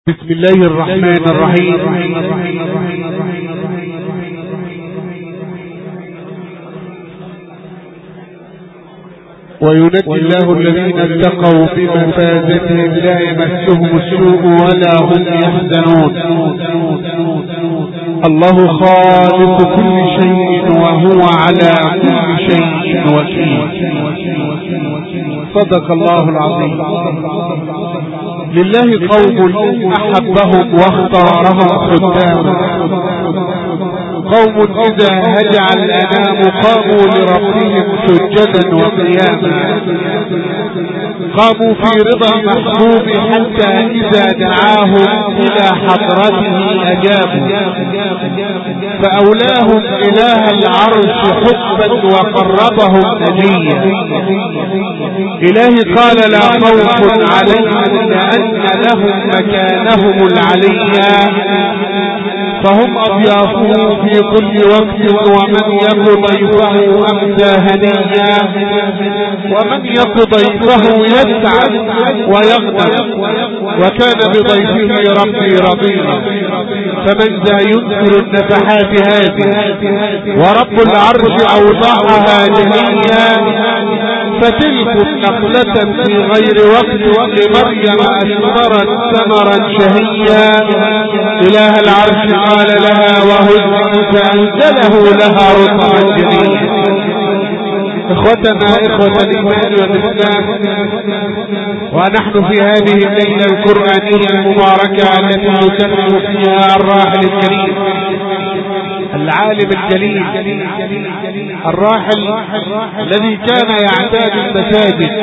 بسم الله الرحمن الرحيم. وينجي الله الذين اتقوا بمفازتهم لا يمسهم السوء ولا هم يحزنون. الله خالق كل شيء وهو على كل شيء وكيل. صدق الله العظيم. لله قوم أحبهم واختارهم خداما، قوم إذا هجع الأنام قاموا لربهم سجدا وقياما، قاموا في رضا المحبوب حتى إذا دعاهم إلى حضرته أجابوا، فأولاهم إله العرش حبا وقربهم نجيا. إلهي قال لا خوف عليهم لأن لهم مكانهم العليا، فهم أضيافه في كل وقت، ومن يق ضيفه أمسى هنيا، ومن يق ضيفه يسعد ويغنم، وكان بضيفه ربي رضيا. فمن ذا ينكر النفحات هذه ورب العرش أوضعها جميعا، فتلك نقلة في غير وقت لمريم أثمرت ثمرا شهيا. إله العرش قال لها وهزي فأنزله لها رطبا جنيا. إخوتنا إخوة الإيمان والإسلام، ونحن في هذه الليلة القرآنية المباركة التي نكرم فيها الراحل الكريم العالم الجليل الراحل الذي كان يعتاد المساجد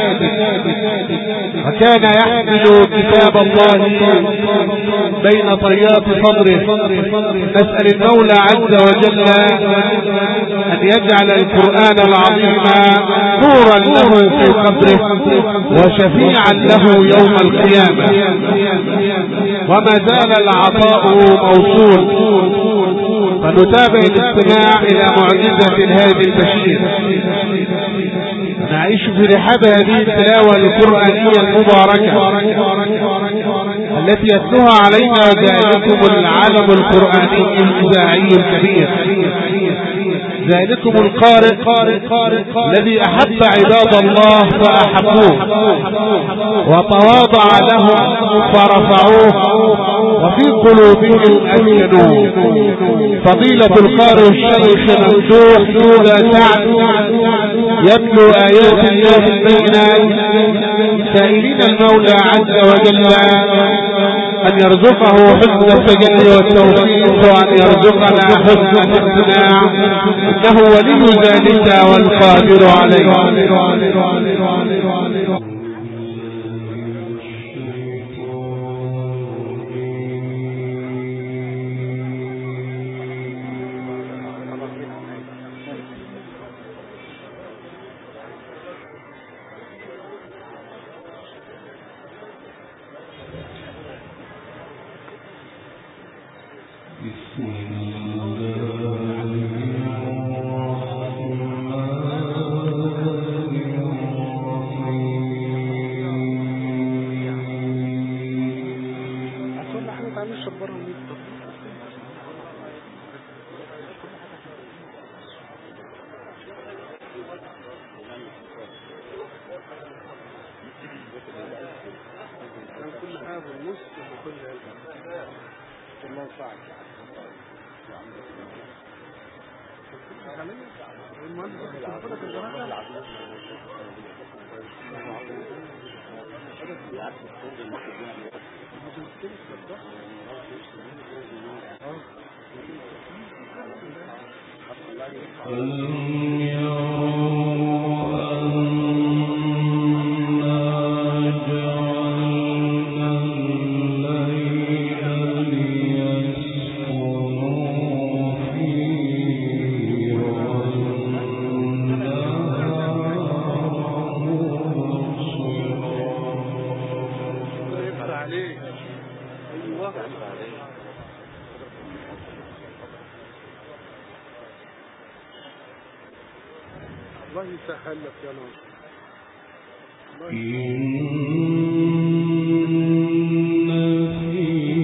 وكان يحمل كتاب الله بين طيات صدره. نسأل المولى عز وجل أن يجعل القرآن العظيم نورا له في قبره وشفيعا له يوم القيامة. وما زال العطاء موصول، فنتابع الاستماع إلى معجزة هذه البشير. نعيش في رحاب هذه التلاوة القرآنية المباركة التي يتلوها علينا ذلكم العالم القرآني الإذاعي الكبير، ذلكم القارئ الذي أحب عباد الله فأحبوه، وتواضع لهم فرفعوه، وفي قلوبهم أسكنوه. فضيلة القارئ الشيخ ممدوح سودة سعد يتلو آيات الله بين سائلين المولى عز وجل أن يرزقه حسن التجلي والتوفيق، وأن يرزقنا حسن الاستماع، إنه ولي ذلك والقادر عليه. الله يسهل لك يا نور. إن في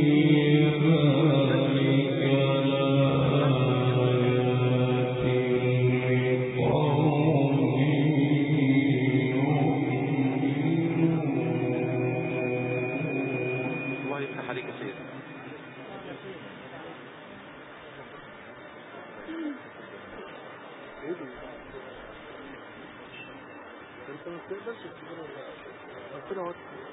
عليك الخير. انت ما بتقدرش كده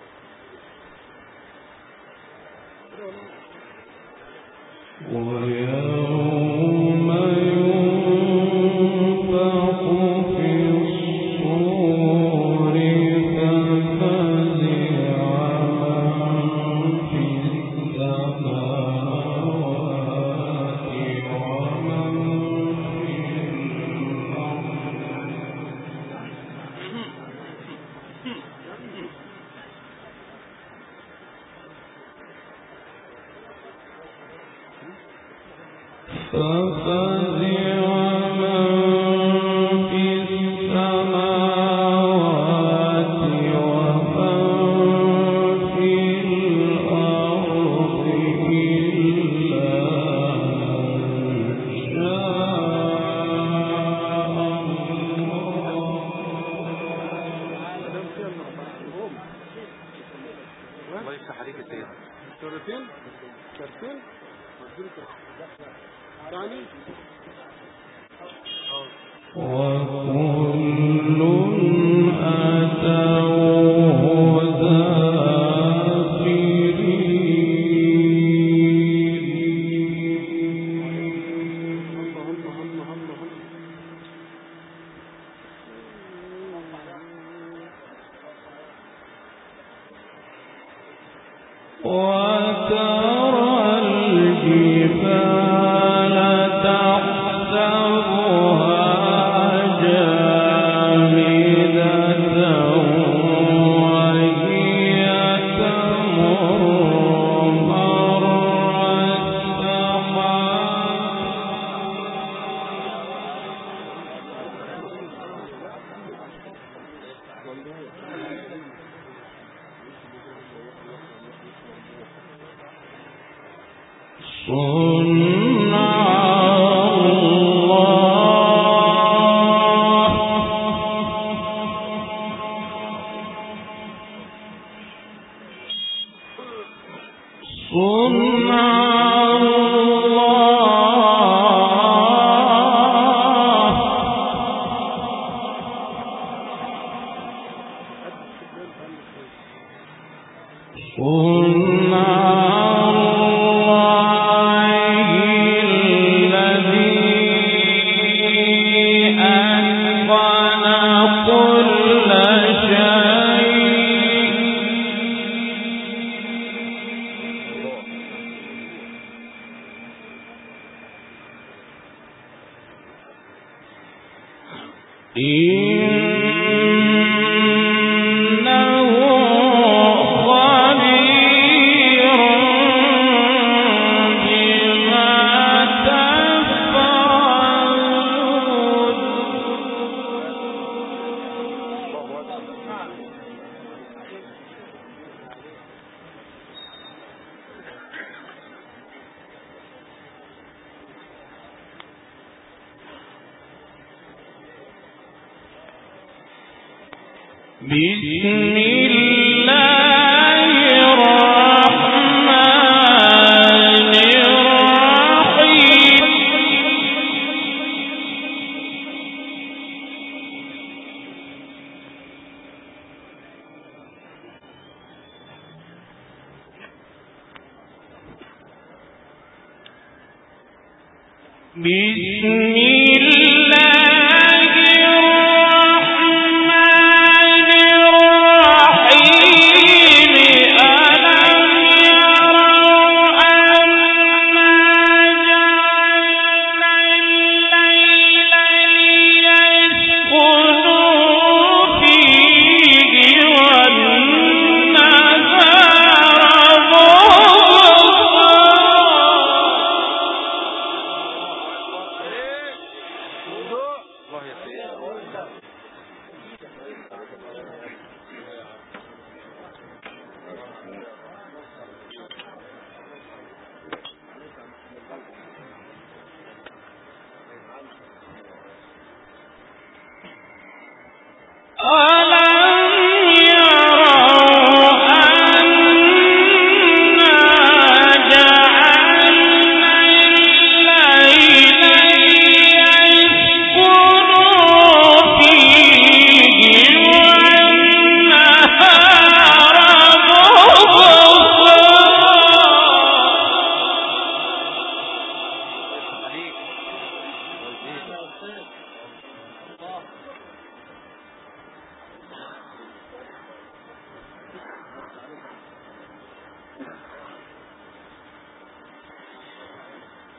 ويوم ينفخ في الصور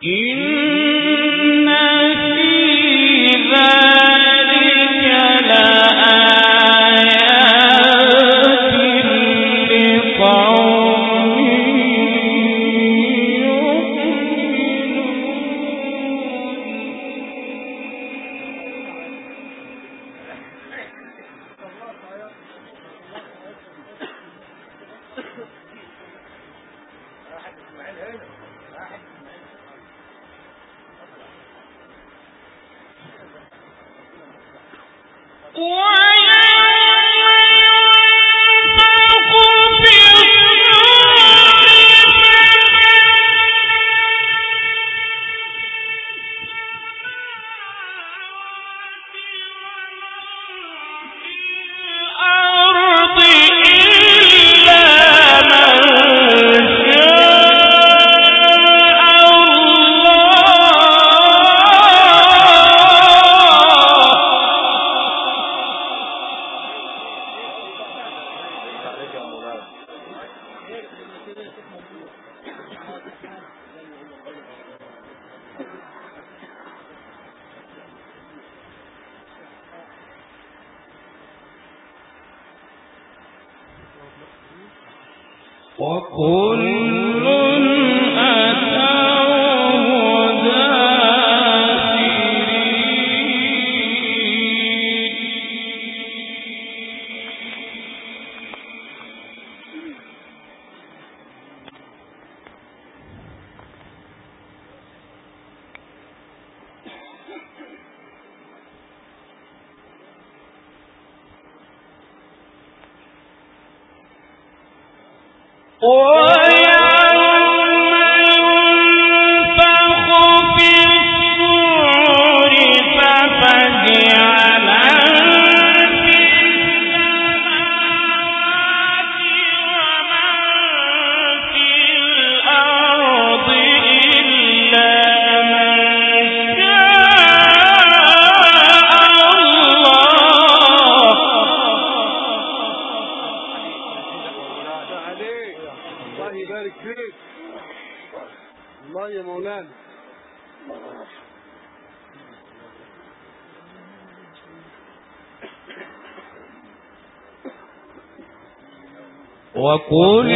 وكل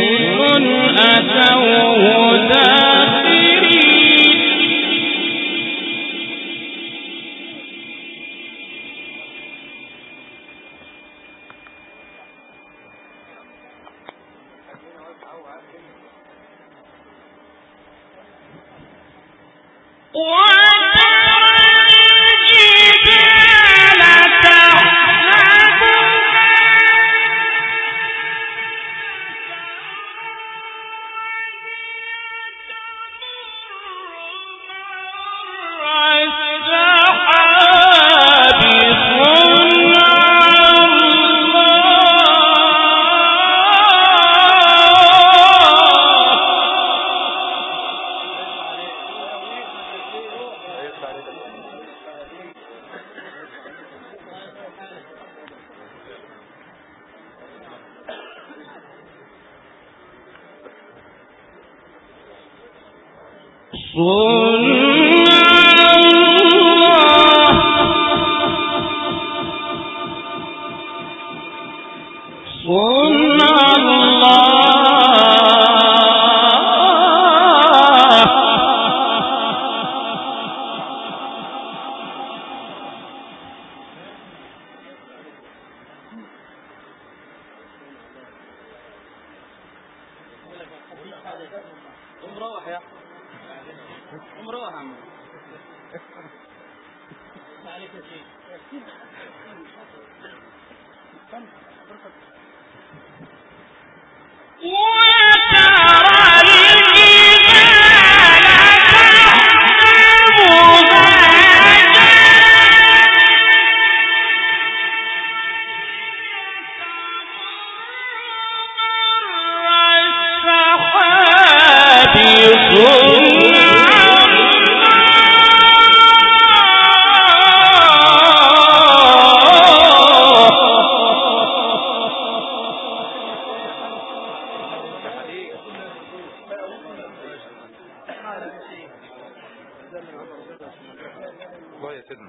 أتوه داخرين الله يا سيدنا.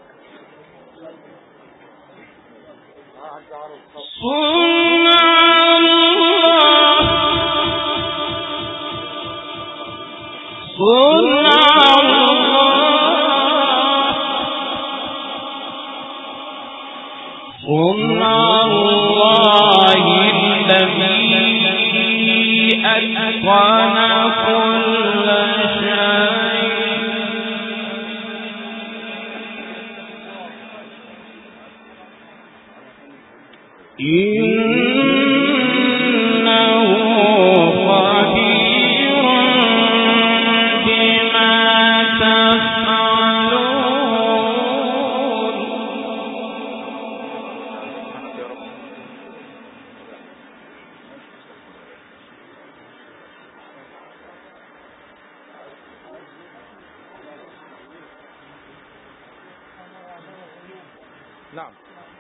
نعم.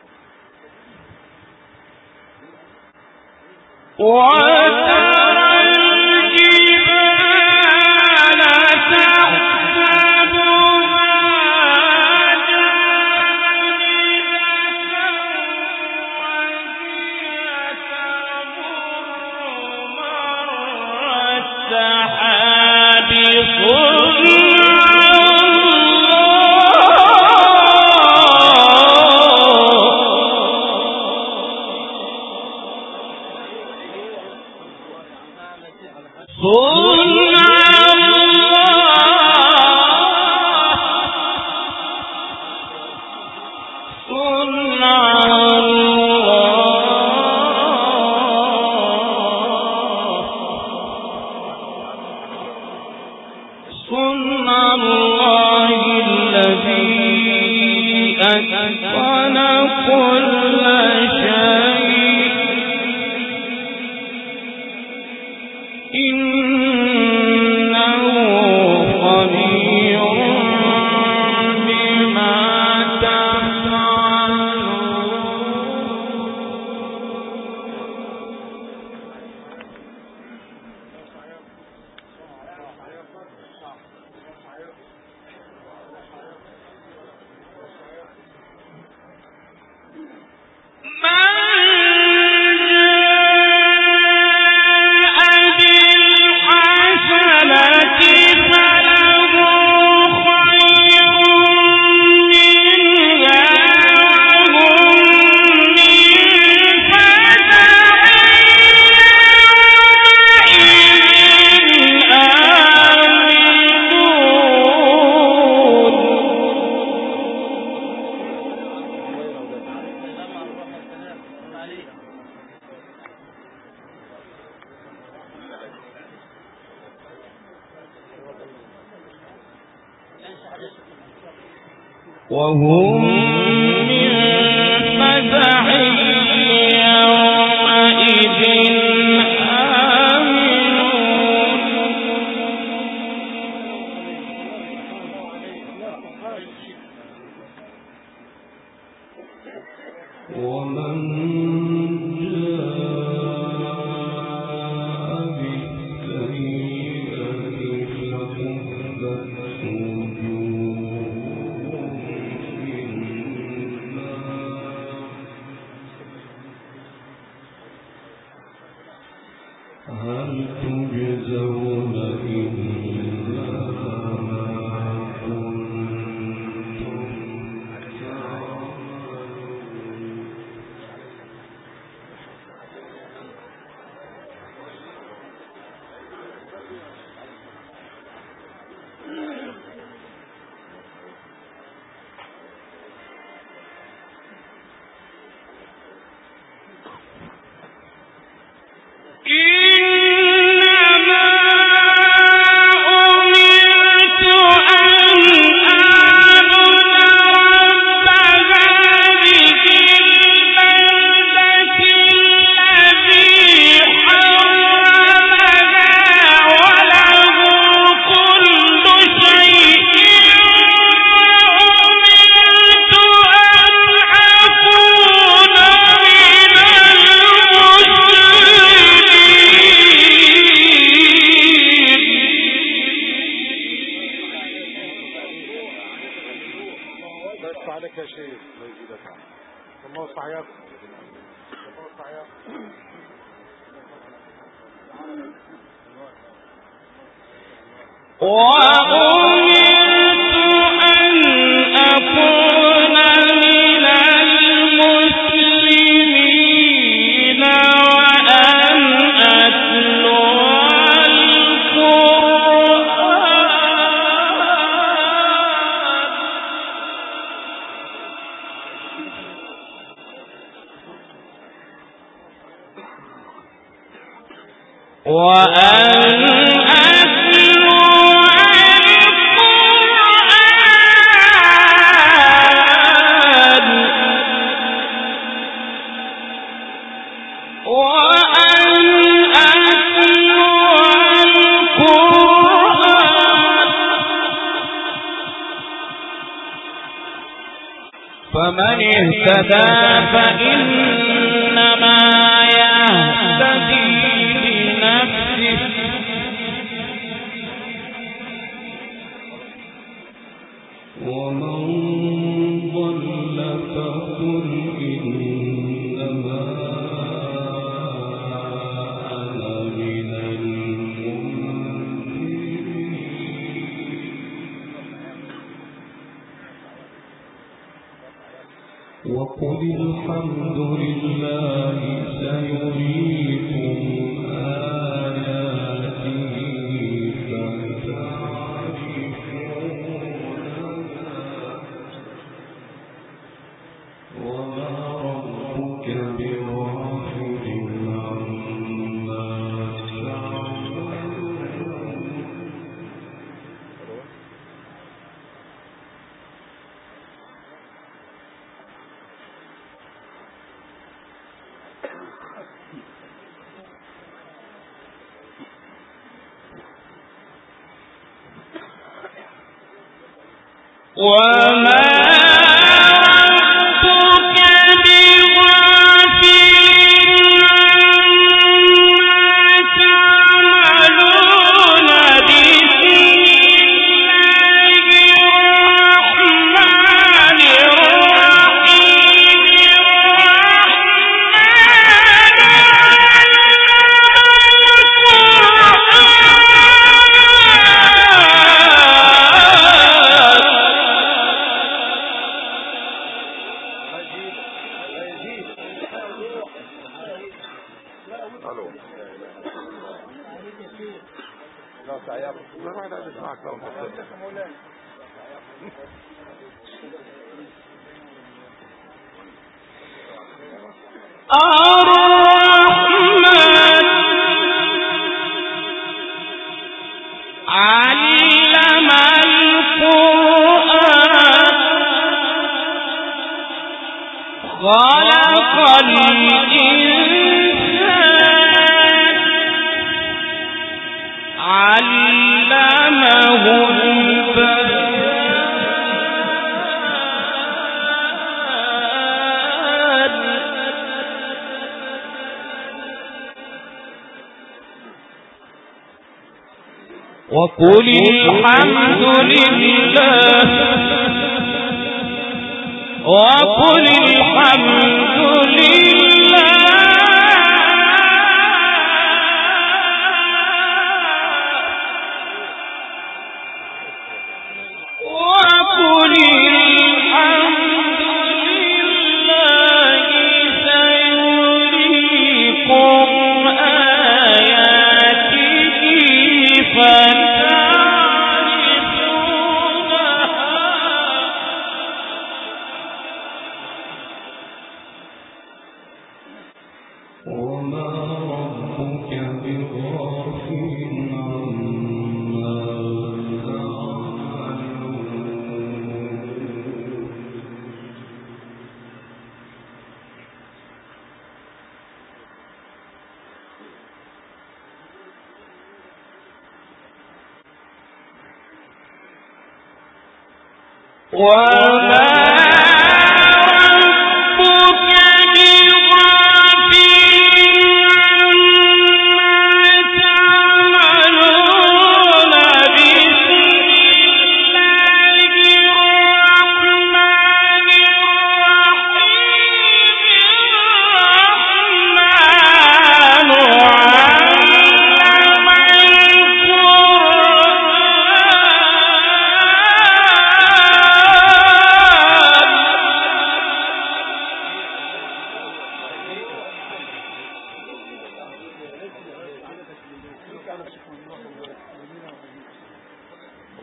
وهم من فزع يومئذ آمنون ومن يا شيخ الله يزيدك الله صحياتك الله صحياتك. فمن اهتدى فإنما يهتدي لنفسه ومن ضل فقل إنما أنا من وقل الحمد لله سيريكم آياته فتعرفونها وما ربك بغافل عما تعملون. وما ربك بغافل عما تعملون. بسم الله علم القرآن خلق الإنسان علمه البيان. وقل الحمد لله وقل الحمد لله وقل الحمد لله سيريكم آياته وما ربك بغافل عما تعملون. وما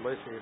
الله يسير.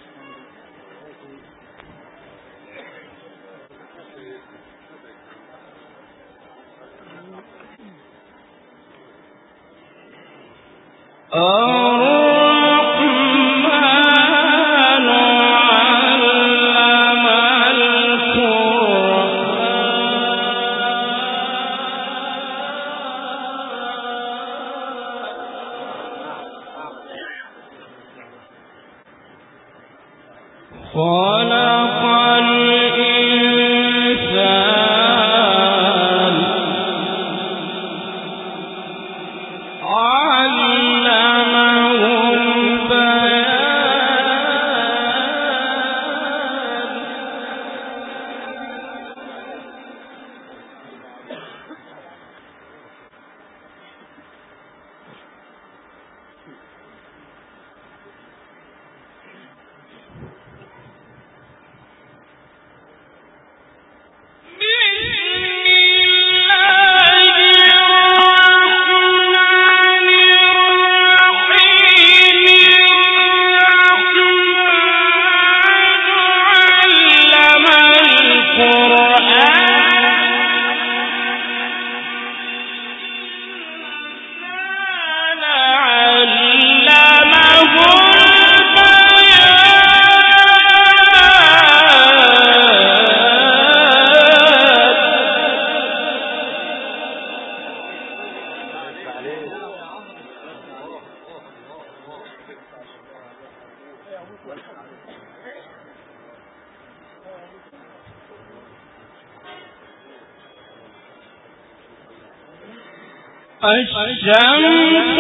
الشمس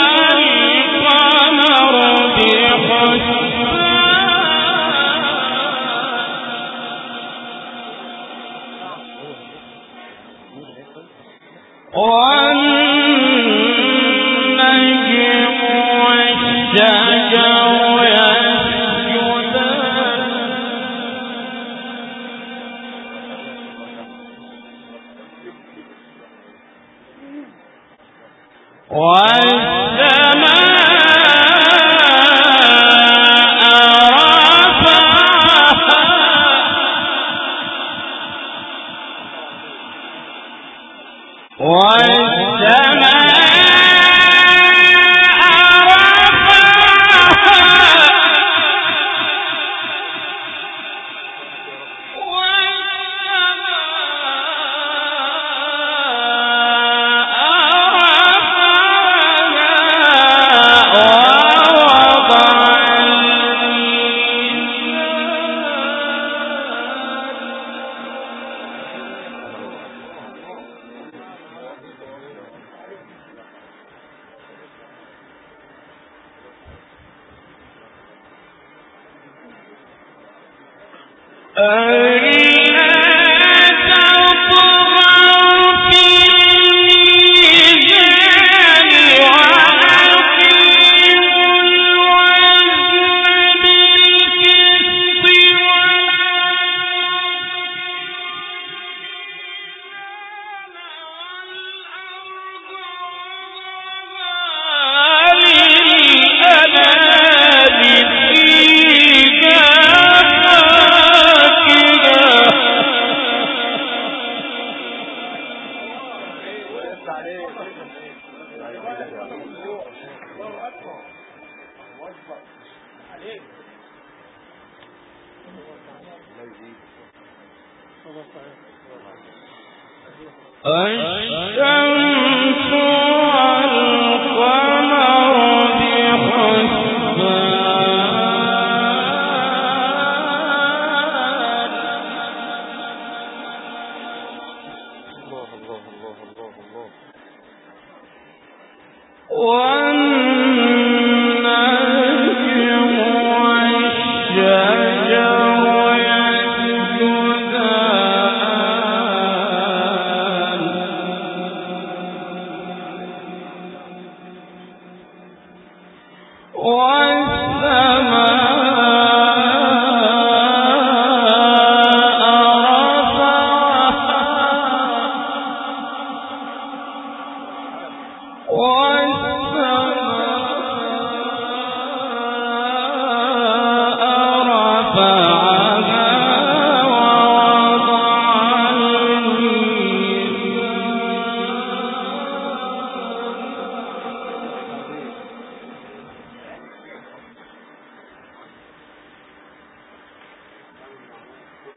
والقمر بحسبان والنجم والشجر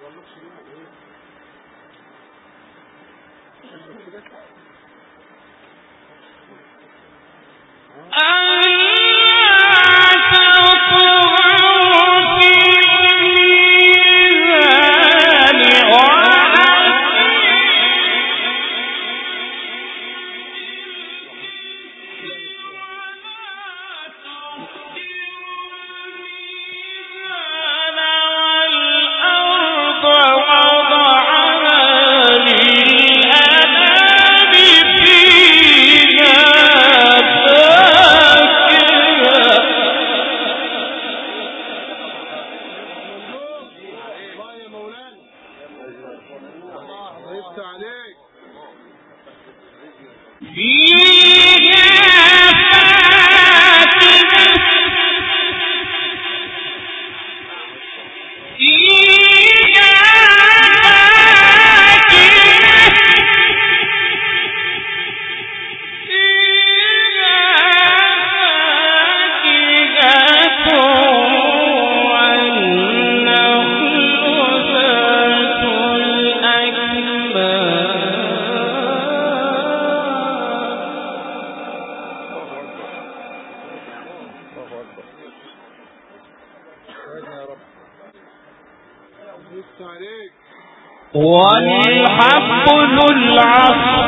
والحب ذو العصف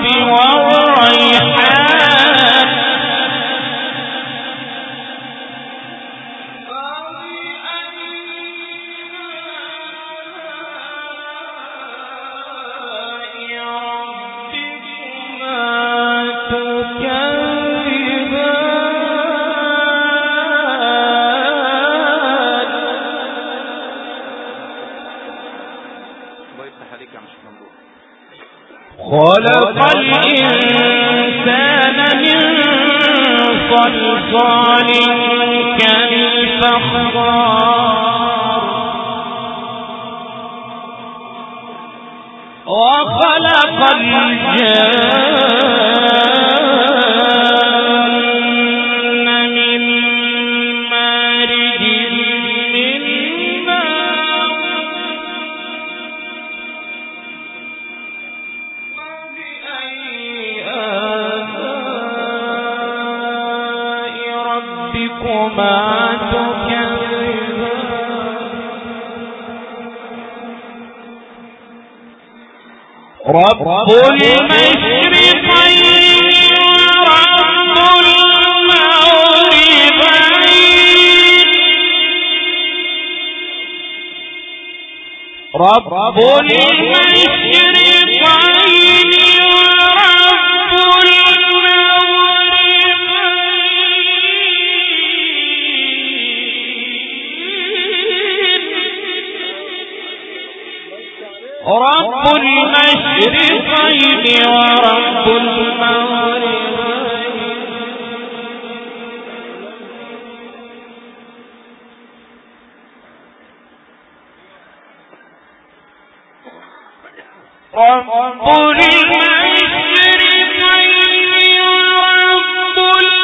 والريحان خلق الإنسان من صلصال كالفخار وخلق الجان من مارج من نار ربكما تكذبان رب المشرقين ورب المغربين رب المشرقين رب المشرقين ورب المغربين رب المشرقين ورب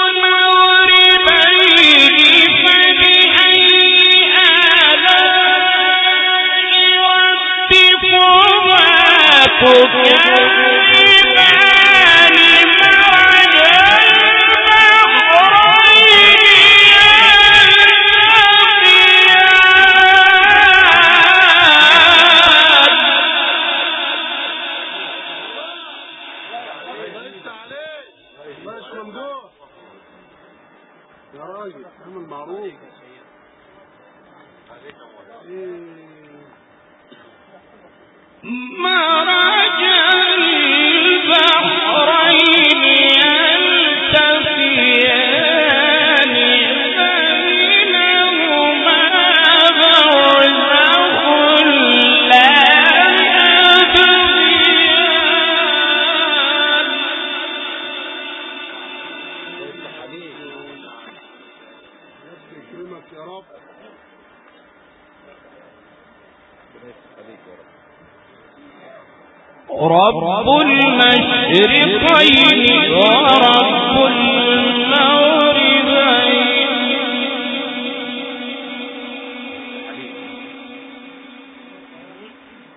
المغربين فبأي آلاء ربكما تكذبان مرج البحرين يا راجل اعمل معروف مرج البحرين يلتقيان بينهما برزخ لا يبغيان يكرمك يا رب رب المشرقين ورب المغربين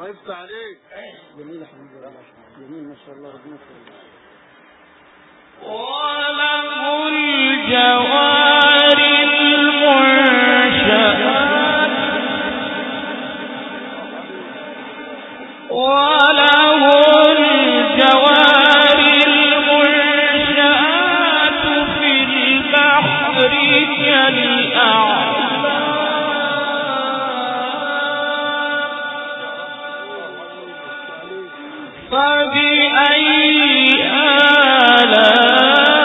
الله يفتح عليك. جميل يا حبيبي والله، جميل ما شاء الله، ربنا يخليك. وله الجوار المنشآت وله الجوار المنشآت في البحر كالأعلام فبأي آلاء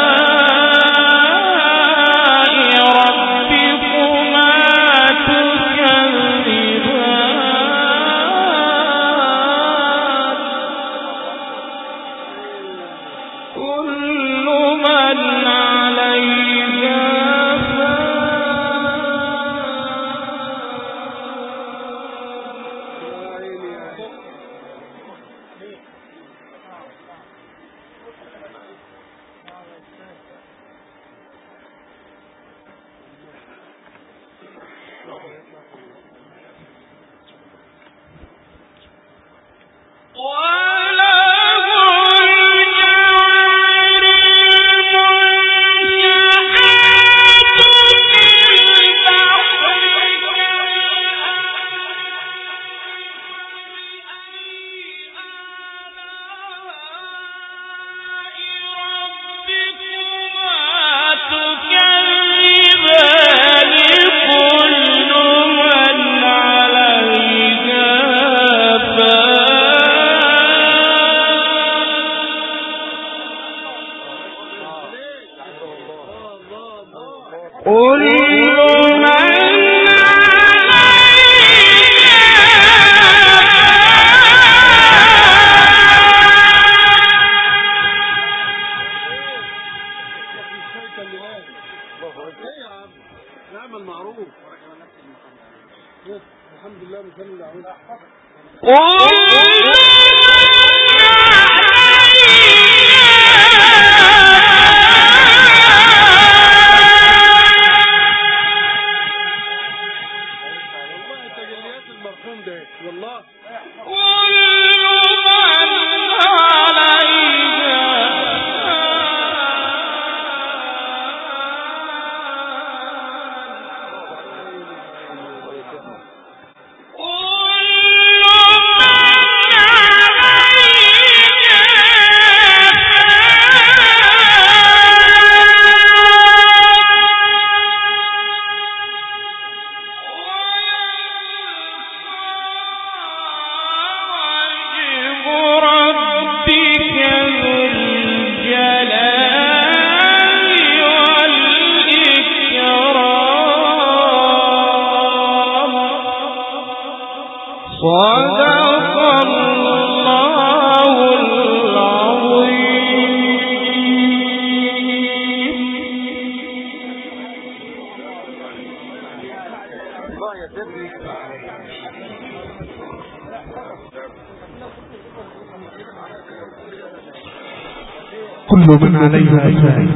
كل من عليها فان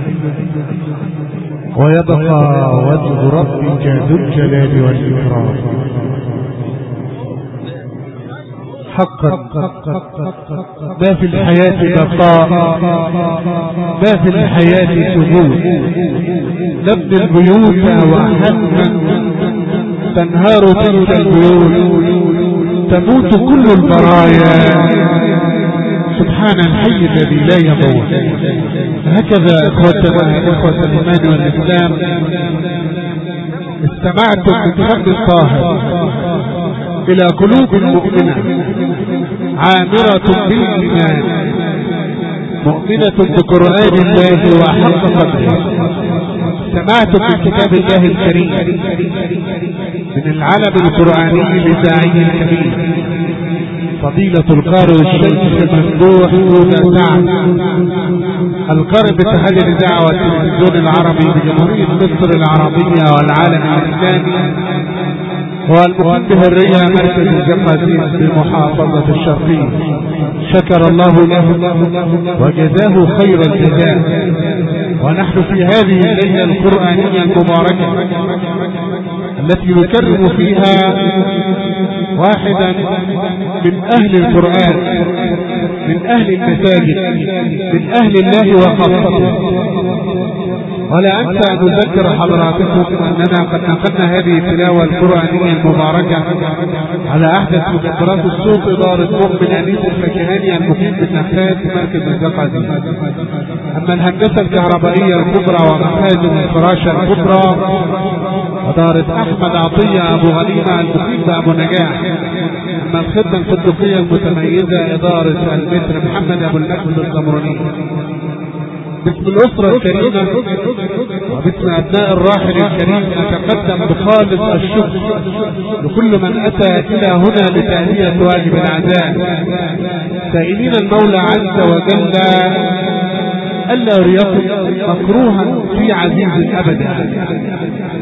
ويبقى وجه ربك ذو الجلال والإكرام. حقا ما في الحياة بقاء، ما في الحياة ثبوت. نبني البيوت وحتما تنهار تلك البيوت، تموت كل البرايا، سبحان الحي الذي لا يموت. هكذا إخوة الإيمان والإسلام استمعتم من فم الطاهر إلى قلوب مؤمنة عامرة بالإيمان، مؤمنة بقرآن الله وحق قدره. استمعتم من كتاب الله الكريم من العلم القرآني لداعي الكبير فضيلة القارئ الشيخ الممدوح أوزا سعد، القارئ باتحاد الإذاعة والتلفزيون العربي بجمهورية مصر العربية والعالم الإسلامي، والمقيم بهرية مركز الجمازيز بمحافظة الشرقية. شكر الله له وجزاه خير الجزاء. ونحن في هذه الليلة القرآنية المباركة التي نكرم فيها واحدا من أهل القرآن، من أهل المساجد، من أهل الله وخاصته. ولا أنسى أن أذكر حضراتكم أننا قد نقلنا هذه التلاوة القرآنية المباركة على أحدث مدبرات الصوت إدارة مؤمن أنيس الفكهاني المقيم بالنخات مركز الزقازي. أما الهندسة الكهربائية الكبرى ومخازن الفراشة الكبرى إدارة أحمد عطية أبو غنيمة المقيم بأبو نجاح. أما الخدمة الفندقية المتميزة إدارة المتر محمد أبو المجد الزمراني. باسم الأسرة الكريمة وباسم أبناء الراحل الكريم نتقدم بخالص الشكر لكل من أتى إلى هنا لتأدية واجب العزاء، سائلين المولى عز وجل ألا يكن مكروها في عزيز أبدا.